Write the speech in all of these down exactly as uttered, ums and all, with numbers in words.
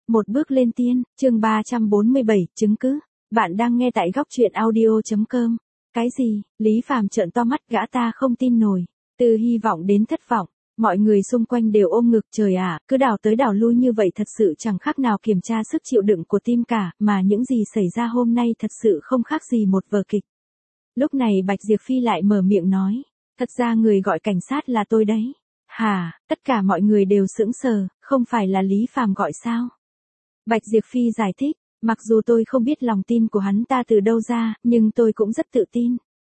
Một bước lên tiên, chương ba trăm bốn mươi bảy, chứng cứ. Bạn đang nghe tại góc truyện audio chấm com. Cái gì? Lý Phàm trợn to mắt, gã ta không tin nổi. Từ hy vọng đến thất vọng, mọi người xung quanh đều ôm ngực, trời ạ, cứ đảo tới đảo lui như vậy thật sự chẳng khác nào kiểm tra sức chịu đựng của tim cả, mà những gì xảy ra hôm nay thật sự không khác gì một vở kịch. Lúc này Bạch Diệp Phi lại mở miệng nói, thật ra người gọi cảnh sát là tôi đấy. Hả? Tất cả mọi người đều sững sờ, không phải là Lý Phàm gọi sao? Bạch Diệp Phi giải thích, mặc dù tôi không biết lòng tin của hắn ta từ đâu ra, nhưng tôi cũng rất tự tin.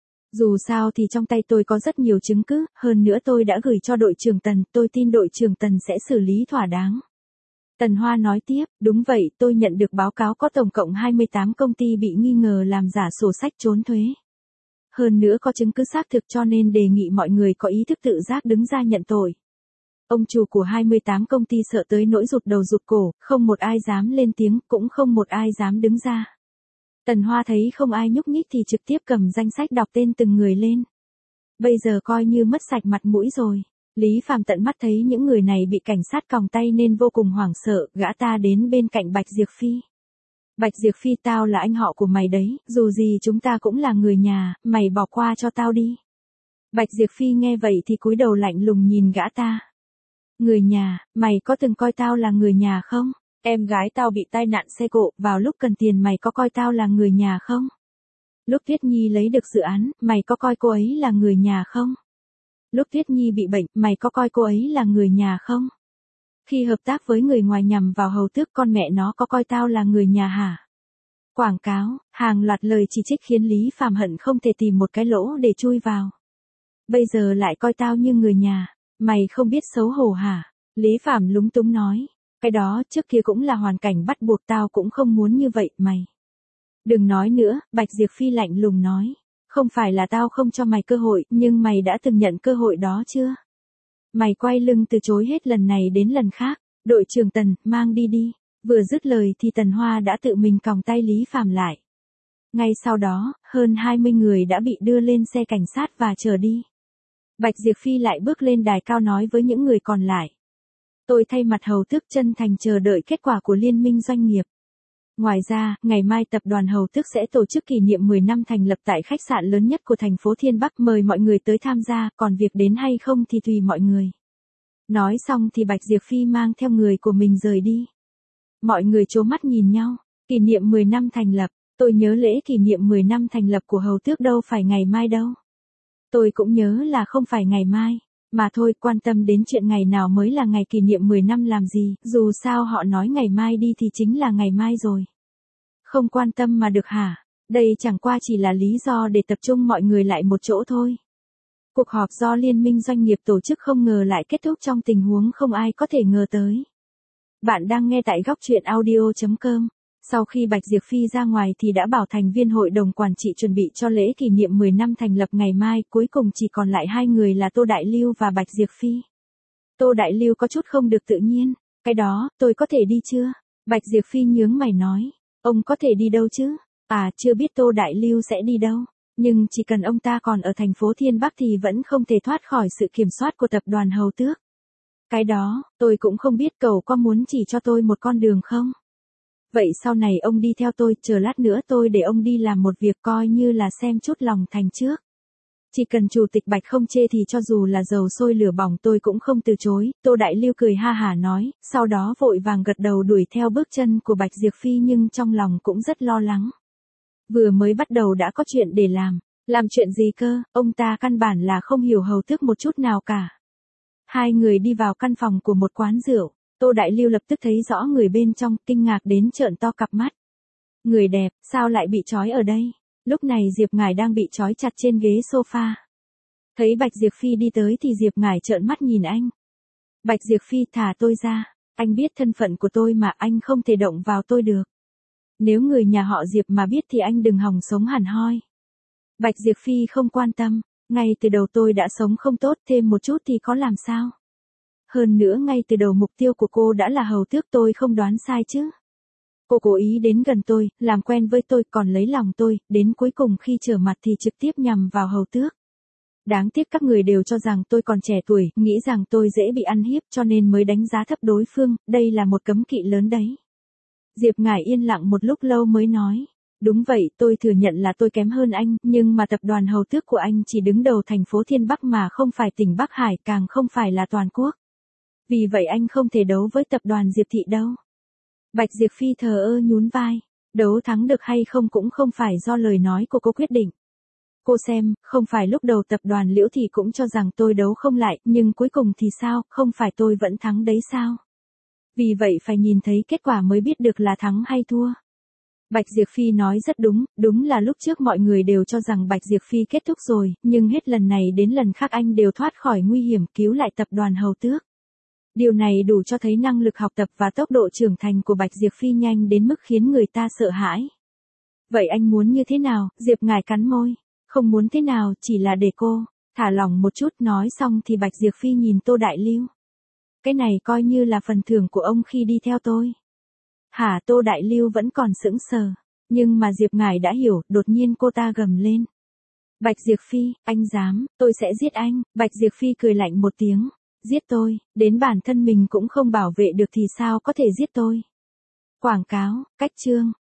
Dù sao thì trong tay tôi có rất nhiều chứng cứ, hơn nữa tôi đã gửi cho đội trưởng Tần, tôi tin đội trưởng Tần sẽ xử lý thỏa đáng. Tần Hoa nói tiếp, đúng vậy, tôi nhận được báo cáo có tổng cộng hai mươi tám công ty bị nghi ngờ làm giả sổ sách trốn thuế. Hơn nữa có chứng cứ xác thực, cho nên đề nghị mọi người có ý thức tự giác đứng ra nhận tội. Ông chủ của hai mươi tám công ty sợ tới nỗi rụt đầu rụt cổ, không một ai dám lên tiếng, cũng không một ai dám đứng ra. Tần Hoa thấy không ai nhúc nhích thì trực tiếp cầm danh sách đọc tên từng người lên. Bây giờ coi như mất sạch mặt mũi rồi. Lý Phàm tận mắt thấy những người này bị cảnh sát còng tay nên vô cùng hoảng sợ, gã ta đến bên cạnh Bạch Diệp Phi. Bạch Diệp Phi, tao là anh họ của mày đấy, dù gì chúng ta cũng là người nhà, mày bỏ qua cho tao đi. Bạch Diệp Phi nghe vậy thì cúi đầu lạnh lùng nhìn gã ta. Người nhà, mày có từng coi tao là người nhà không? Em gái tao bị tai nạn xe cộ, vào lúc cần tiền mày có coi tao là người nhà không? Lúc Tuyết Nhi lấy được dự án, mày có coi cô ấy là người nhà không? Lúc Tuyết Nhi bị bệnh, mày có coi cô ấy là người nhà không? Khi hợp tác với người ngoài nhằm vào Hầu Tước, con mẹ nó có coi tao là người nhà hả? Quảng cáo, hàng loạt lời chỉ trích khiến Lý Phàm hận không thể tìm một cái lỗ để chui vào. Bây giờ lại coi tao như người nhà, mày không biết xấu hổ hả? Lý Phàm lúng túng nói, cái đó trước kia cũng là hoàn cảnh bắt buộc, tao cũng không muốn như vậy, mày. Đừng nói nữa, Bạch Diệp Phi lạnh lùng nói, không phải là tao không cho mày cơ hội, nhưng mày đã từng nhận cơ hội đó chưa? Mày quay lưng từ chối hết lần này đến lần khác, đội trưởng Tần, mang đi đi. Vừa dứt lời thì Tần Hoa đã tự mình còng tay Lý Phàm lại. Ngay sau đó, hơn hai mươi người đã bị đưa lên xe cảnh sát và chở đi. Bạch Diệp Phi lại bước lên đài cao nói với những người còn lại. Tôi thay mặt Hầu Tước chân thành chờ đợi kết quả của liên minh doanh nghiệp. Ngoài ra, ngày mai tập đoàn Hầu Tước sẽ tổ chức kỷ niệm mười năm thành lập tại khách sạn lớn nhất của thành phố Thiên Bắc, mời mọi người tới tham gia, còn việc đến hay không thì tùy mọi người. Nói xong thì Bạch Diệp Phi mang theo người của mình rời đi. Mọi người trố mắt nhìn nhau, kỷ niệm mười năm thành lập, tôi nhớ lễ kỷ niệm mười năm thành lập của Hầu Tước đâu phải ngày mai đâu. Tôi cũng nhớ là không phải ngày mai, mà thôi, quan tâm đến chuyện ngày nào mới là ngày kỷ niệm mười năm làm gì, dù sao họ nói ngày mai đi thì chính là ngày mai rồi. Không quan tâm mà được hả? Đây chẳng qua chỉ là lý do để tập trung mọi người lại một chỗ thôi. Cuộc họp do Liên minh Doanh nghiệp tổ chức không ngờ lại kết thúc trong tình huống không ai có thể ngờ tới. Bạn đang nghe tại góc truyện audio chấm com. Sau khi Bạch Diệp Phi ra ngoài thì đã bảo thành viên hội đồng quản trị chuẩn bị cho lễ kỷ niệm mười năm thành lập ngày mai, cuối cùng chỉ còn lại hai người là Tô Đại Lưu và Bạch Diệp Phi. Tô Đại Lưu có chút không được tự nhiên, cái đó, tôi có thể đi chưa? Bạch Diệp Phi nhướng mày nói, ông có thể đi đâu chứ? À, chưa biết Tô Đại Lưu sẽ đi đâu, nhưng chỉ cần ông ta còn ở thành phố Thiên Bắc thì vẫn không thể thoát khỏi sự kiểm soát của tập đoàn Hầu Tước. Cái đó, tôi cũng không biết, cậu có muốn chỉ cho tôi một con đường không? Vậy sau này ông đi theo tôi, chờ lát nữa tôi để ông đi làm một việc coi như là xem chút lòng thành trước. Chỉ cần chủ tịch Bạch không chê thì cho dù là dầu sôi lửa bỏng tôi cũng không từ chối. Tô Đại Lưu cười ha hả nói, sau đó vội vàng gật đầu đuổi theo bước chân của Bạch Diệp Phi, nhưng trong lòng cũng rất lo lắng. Vừa mới bắt đầu đã có chuyện để làm, làm chuyện gì cơ, ông ta căn bản là không hiểu Hầu Tước một chút nào cả. Hai người đi vào căn phòng của một quán rượu. Tô Đại Lưu lập tức thấy rõ người bên trong, kinh ngạc đến trợn to cặp mắt. Người đẹp, sao lại bị trói ở đây? Lúc này Diệp Ngải đang bị trói chặt trên ghế sofa. Thấy Bạch Diệp Phi đi tới thì Diệp Ngải trợn mắt nhìn anh. Bạch Diệp Phi, thả tôi ra, anh biết thân phận của tôi mà, anh không thể động vào tôi được. Nếu người nhà họ Diệp mà biết thì anh đừng hòng sống hẳn hoi. Bạch Diệp Phi không quan tâm, ngay từ đầu tôi đã sống không tốt, thêm một chút thì có làm sao? Hơn nữa ngay từ đầu mục tiêu của cô đã là Hầu Tước, tôi không đoán sai chứ. Cô cố ý đến gần tôi, làm quen với tôi, còn lấy lòng tôi, đến cuối cùng khi trở mặt thì trực tiếp nhằm vào Hầu Tước. Đáng tiếc các người đều cho rằng tôi còn trẻ tuổi, nghĩ rằng tôi dễ bị ăn hiếp cho nên mới đánh giá thấp đối phương, đây là một cấm kỵ lớn đấy. Diệp Ngải yên lặng một lúc lâu mới nói. Đúng vậy, tôi thừa nhận là tôi kém hơn anh, nhưng mà tập đoàn hầu tước của anh chỉ đứng đầu thành phố Thiên Bắc mà không phải tỉnh Bắc Hải, càng không phải là toàn quốc. Vì vậy anh không thể đấu với tập đoàn Diệp Thị đâu. Bạch Diệp Phi thờ ơ nhún vai. Đấu thắng được hay không cũng không phải do lời nói của cô quyết định. Cô xem, không phải lúc đầu tập đoàn Liễu Thị cũng cho rằng tôi đấu không lại, nhưng cuối cùng thì sao, không phải tôi vẫn thắng đấy sao? Vì vậy phải nhìn thấy kết quả mới biết được là thắng hay thua. Bạch Diệp Phi nói rất đúng, đúng là lúc trước mọi người đều cho rằng Bạch Diệp Phi kết thúc rồi, nhưng hết lần này đến lần khác anh đều thoát khỏi nguy hiểm cứu lại tập đoàn hầu tước. Điều này đủ cho thấy năng lực học tập và tốc độ trưởng thành của Bạch Diệp Phi nhanh đến mức khiến người ta sợ hãi. Vậy anh muốn như thế nào? Diệp Ngải cắn môi. Không muốn thế nào, chỉ là để cô thả lỏng một chút. Nói xong thì Bạch Diệp Phi nhìn Tô Đại Lưu. Cái này coi như là phần thưởng của ông khi đi theo tôi. Hả? Tô Đại Lưu vẫn còn sững sờ. Nhưng mà Diệp Ngải đã hiểu, đột nhiên cô ta gầm lên. Bạch Diệp Phi, anh dám, tôi sẽ giết anh. Bạch Diệp Phi cười lạnh một tiếng. Giết tôi, đến bản thân mình cũng không bảo vệ được thì sao có thể giết tôi. Quảng cáo, cách chương.